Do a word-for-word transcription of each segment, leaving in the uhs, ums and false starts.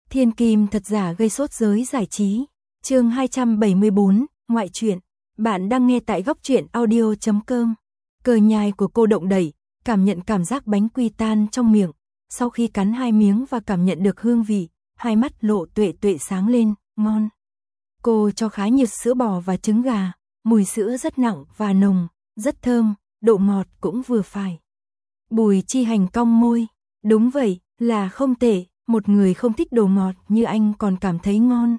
Thiên kim thật giả gây sốt giới giải trí. Chương hai trăm bảy mươi bốn, ngoại truyện. Bạn đang nghe tại góc truyện audio chấm com. Cờ nhai của cô động đẩy, cảm nhận cảm giác bánh quy tan trong miệng. Sau khi cắn hai miếng và cảm nhận được hương vị, hai mắt Lộ Tuệ Tuệ sáng lên, ngon. Cô cho khá nhiều sữa bò và trứng gà, mùi sữa rất nặng và nồng, rất thơm, độ ngọt cũng vừa phải. Bùi Chi Hành cong môi, đúng vậy, là không tệ, một người không thích đồ ngọt như anh còn cảm thấy ngon.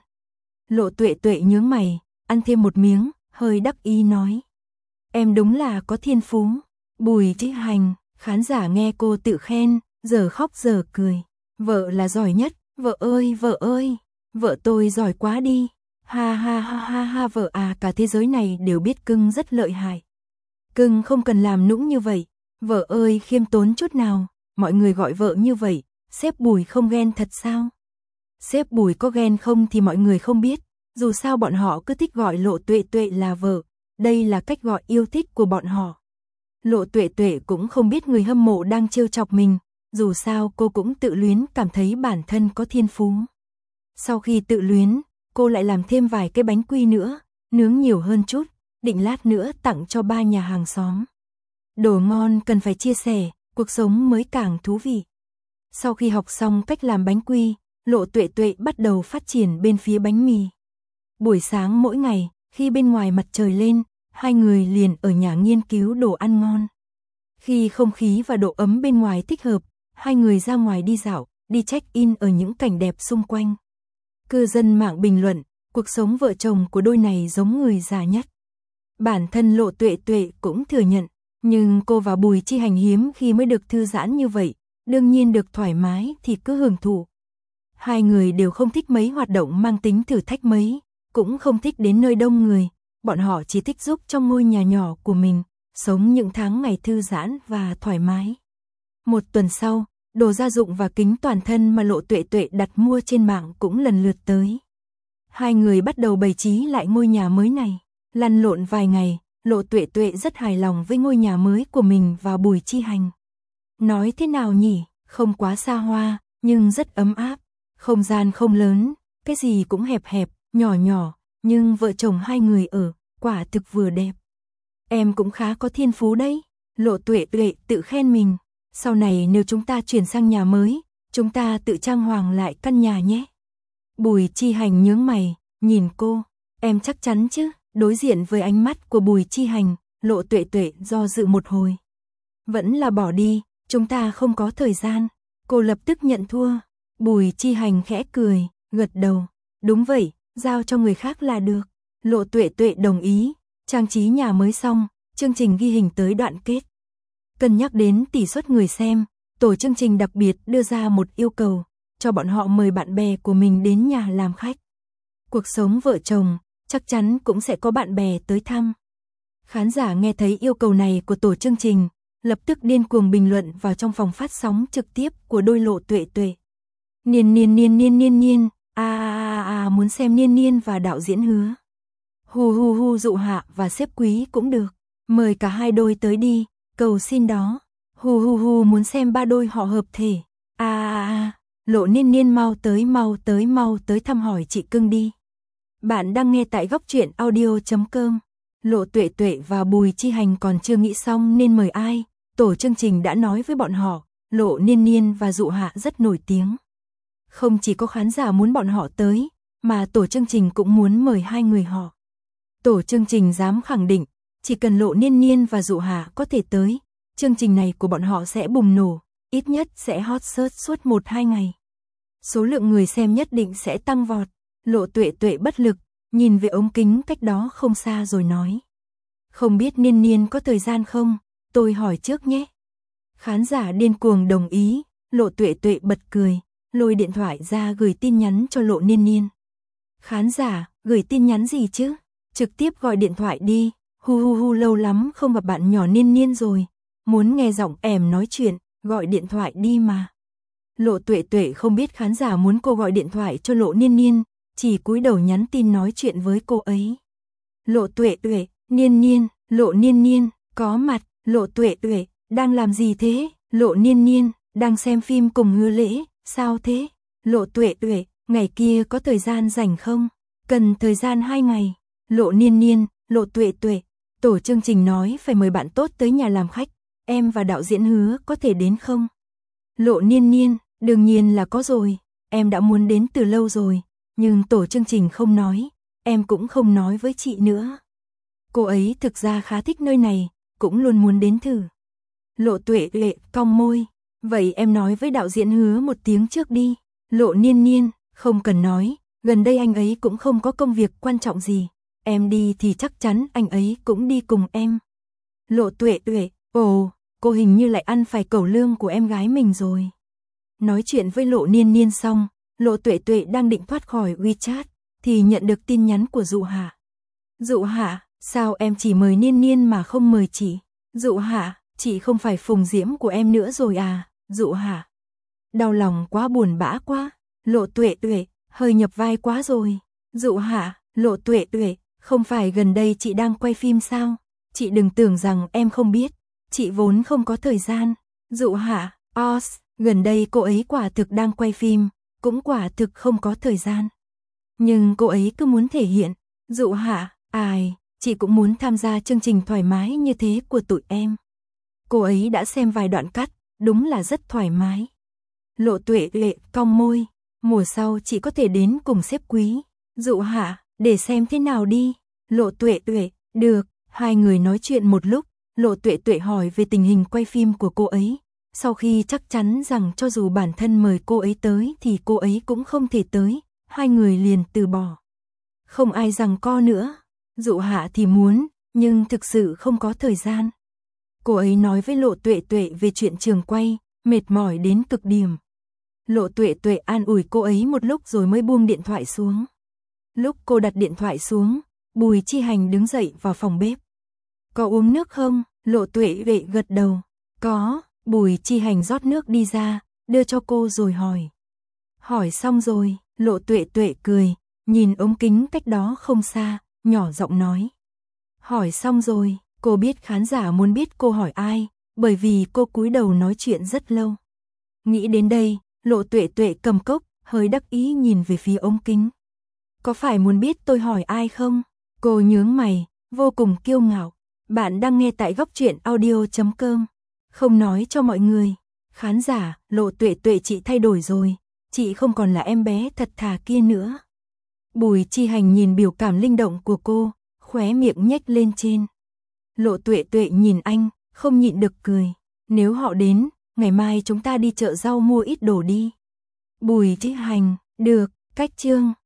Lộ Tuệ Tuệ nhướng mày, ăn thêm một miếng, hơi đắc ý nói. Em đúng là có thiên phú. Bùi Chi Hành, khán giả nghe cô tự khen, giờ khóc giờ cười. Vợ là giỏi nhất, vợ ơi vợ ơi, vợ tôi giỏi quá đi. Ha ha ha ha ha, vợ à, cả thế giới này đều biết cưng rất lợi hại. Cưng không cần làm nũng như vậy, vợ ơi khiêm tốn chút nào, mọi người gọi vợ như vậy, sếp Bùi không ghen thật sao? Sếp Bùi có ghen không thì mọi người không biết, dù sao bọn họ cứ thích gọi Lộ Tuệ Tuệ là vợ, đây là cách gọi yêu thích của bọn họ. Lộ Tuệ Tuệ cũng không biết người hâm mộ đang trêu chọc mình, dù sao cô cũng tự luyến cảm thấy bản thân có thiên phú. Sau khi tự luyến, cô lại làm thêm vài cái bánh quy nữa, nướng nhiều hơn chút, định lát nữa tặng cho ba nhà hàng xóm. Đồ ngon cần phải chia sẻ, cuộc sống mới càng thú vị. Sau khi học xong cách làm bánh quy, Lộ Tuệ Tuệ bắt đầu phát triển bên phía bánh mì. Buổi sáng mỗi ngày, khi bên ngoài mặt trời lên, hai người liền ở nhà nghiên cứu đồ ăn ngon. Khi không khí và độ ấm bên ngoài thích hợp, hai người ra ngoài đi dạo, đi check-in ở những cảnh đẹp xung quanh. Cư dân mạng bình luận, cuộc sống vợ chồng của đôi này giống người già nhất. Bản thân Lộ Tuệ Tuệ cũng thừa nhận, nhưng cô và Bùi Chi Hành hiếm khi mới được thư giãn như vậy, đương nhiên được thoải mái thì cứ hưởng thụ. Hai người đều không thích mấy hoạt động mang tính thử thách mấy, cũng không thích đến nơi đông người, bọn họ chỉ thích giúp trong ngôi nhà nhỏ của mình, sống những tháng ngày thư giãn và thoải mái. Một tuần sau, đồ gia dụng và kính toàn thân mà Lộ Tuệ Tuệ đặt mua trên mạng cũng lần lượt tới. Hai người bắt đầu bày trí lại ngôi nhà mới này, lăn lộn vài ngày, Lộ Tuệ Tuệ rất hài lòng với ngôi nhà mới của mình và Bùi Chi Hành. Nói thế nào nhỉ, không quá xa hoa, nhưng rất ấm áp, không gian không lớn, cái gì cũng hẹp hẹp, nhỏ nhỏ, nhưng vợ chồng hai người ở, quả thực vừa đẹp. Em cũng khá có thiên phú đấy, Lộ Tuệ Tuệ tự khen mình, sau này nếu chúng ta chuyển sang nhà mới, chúng ta tự trang hoàng lại căn nhà nhé. Bùi Chi Hành nhướng mày, nhìn cô, em chắc chắn chứ? Đối diện với ánh mắt của Bùi Chi Hành, Lộ Tuệ Tuệ do dự một hồi. Vẫn là bỏ đi, chúng ta không có thời gian. Cô lập tức nhận thua. Bùi Chi Hành khẽ cười, gật đầu. Đúng vậy, giao cho người khác là được. Lộ Tuệ Tuệ đồng ý. Trang trí nhà mới xong, chương trình ghi hình tới đoạn kết. Cân nhắc đến tỷ suất người xem, tổ chương trình đặc biệt đưa ra một yêu cầu, cho bọn họ mời bạn bè của mình đến nhà làm khách. Cuộc sống vợ chồng chắc chắn cũng sẽ có bạn bè tới thăm. Khán giả nghe thấy yêu cầu này của tổ chương trình, lập tức điên cuồng bình luận vào trong phòng phát sóng trực tiếp của đôi Lộ Tuệ Tuệ. Niên niên niên niên niên niên, a a a muốn xem Niên Niên và đạo diễn Hứa. Hu hu hu Dụ Hạ và sếp Quý cũng được, mời cả hai đôi tới đi, cầu xin đó. Hu hu hu muốn xem ba đôi họ hợp thể. A a a, Lộ Niên Niên mau tới mau tới mau tới thăm hỏi chị cưng đi. Bạn đang nghe tại góc truyện audio chấm com. Lộ Tuệ Tuệ và Bùi Chi Hành còn chưa nghĩ xong nên mời ai, tổ chương trình đã nói với bọn họ, Lộ Niên Niên và Dụ Hạ rất nổi tiếng. Không chỉ có khán giả muốn bọn họ tới, mà tổ chương trình cũng muốn mời hai người họ. Tổ chương trình dám khẳng định, chỉ cần Lộ Niên Niên và Dụ Hạ có thể tới, chương trình này của bọn họ sẽ bùng nổ, ít nhất sẽ hot search suốt một hai ngày. Số lượng người xem nhất định sẽ tăng vọt. Lộ Tuệ Tuệ bất lực, nhìn về ống kính cách đó không xa rồi nói. Không biết Niên Niên có thời gian không, tôi hỏi trước nhé. Khán giả điên cuồng đồng ý, Lộ Tuệ Tuệ bật cười, lôi điện thoại ra gửi tin nhắn cho Lộ Niên Niên. Khán giả, gửi tin nhắn gì chứ? Trực tiếp gọi điện thoại đi, hu hu hu lâu lắm không gặp bạn nhỏ Niên Niên rồi. Muốn nghe giọng em nói chuyện, gọi điện thoại đi mà. Lộ Tuệ Tuệ không biết khán giả muốn cô gọi điện thoại cho Lộ Niên Niên, chỉ cúi đầu nhắn tin nói chuyện với cô ấy. Lộ Tuệ Tuệ, Niên Niên, Lộ Niên Niên, có mặt, Lộ Tuệ Tuệ, đang làm gì thế? Lộ Niên Niên, đang xem phim cùng Hứa Lễ, sao thế? Lộ Tuệ Tuệ, Ngày kia có thời gian rảnh không? Cần thời gian hai ngày. Lộ Niên Niên, Lộ Tuệ Tuệ, tổ chương trình nói phải mời bạn tốt tới nhà làm khách, em và đạo diễn Hứa có thể đến không? Lộ Niên Niên, đương nhiên là có rồi, em đã muốn đến từ lâu rồi, nhưng tổ chương trình không nói, em cũng không nói với chị nữa. Cô ấy thực ra khá thích nơi này, cũng luôn muốn đến thử. Lộ Tuệ Tuệ cong môi, vậy em nói với đạo diễn Hứa một tiếng trước đi. Lộ Niên Niên, không cần nói, gần đây anh ấy cũng không có công việc quan trọng gì, em đi thì chắc chắn anh ấy cũng đi cùng em. Lộ Tuệ Tuệ, ồ, cô hình như lại ăn phải cẩu lương của em gái mình rồi. Nói chuyện với Lộ Niên Niên xong, Lộ Tuệ Tuệ đang định thoát khỏi WeChat, thì nhận được tin nhắn của Dụ Hạ. Dụ Hạ, sao em chỉ mời Niên Niên mà không mời chị? Dụ Hạ, chị không phải Phùng Diễm của em nữa rồi à? Dụ Hạ, đau lòng quá, buồn bã quá. Lộ Tuệ Tuệ, hơi nhập vai quá rồi. Dụ Hạ, Lộ Tuệ Tuệ, không phải gần đây chị đang quay phim sao? Chị đừng tưởng rằng em không biết, chị vốn không có thời gian. Dụ Hạ, os, gần đây cô ấy quả thực đang quay phim, cũng quả thực không có thời gian. Nhưng cô ấy cứ muốn thể hiện. Dụ Hạ, ai, chị cũng muốn tham gia chương trình thoải mái như thế của tụi em. Cô ấy đã xem vài đoạn cắt, đúng là rất thoải mái. Lộ Tuệ Tuệ cong môi, mùa sau chị có thể đến cùng sếp Quý. Dụ Hạ, để xem thế nào đi. Lộ Tuệ Tuệ, được. Hai người nói chuyện một lúc, Lộ Tuệ Tuệ hỏi về tình hình quay phim của cô ấy. Sau khi chắc chắn rằng cho dù bản thân mời cô ấy tới thì cô ấy cũng không thể tới, hai người liền từ bỏ. Không ai giằng co nữa. Dụ Hạ thì muốn, nhưng thực sự không có thời gian. Cô ấy nói với Lộ Tuệ Tuệ về chuyện trường quay, mệt mỏi đến cực điểm. Lộ Tuệ Tuệ an ủi cô ấy một lúc rồi mới buông điện thoại xuống. Lúc cô đặt điện thoại xuống, Bùi Chi Hành đứng dậy vào phòng bếp. Có uống nước không? Lộ Tuệ Tuệ gật đầu. Có. Bùi Chi Hành rót nước đi ra, đưa cho cô rồi hỏi. Hỏi xong rồi, Lộ Tuệ Tuệ cười, nhìn ống kính cách đó không xa, nhỏ giọng nói. Hỏi xong rồi, cô biết khán giả muốn biết cô hỏi ai, bởi vì cô cúi đầu nói chuyện rất lâu. Nghĩ đến đây, Lộ Tuệ Tuệ cầm cốc, hơi đắc ý nhìn về phía ống kính. Có phải muốn biết tôi hỏi ai không? Cô nhướng mày, vô cùng kiêu ngạo. Bạn đang nghe tại góc truyện audio chấm com. Không nói cho mọi người. Khán giả, Lộ Tuệ Tuệ chị thay đổi rồi. Chị không còn là em bé thật thà kia nữa. Bùi Chi Hành nhìn biểu cảm linh động của cô, khóe miệng nhếch lên trên. Lộ Tuệ Tuệ nhìn anh, không nhịn được cười. Nếu họ đến, ngày mai chúng ta đi chợ rau mua ít đồ đi. Bùi Chi Hành, được, cách chương.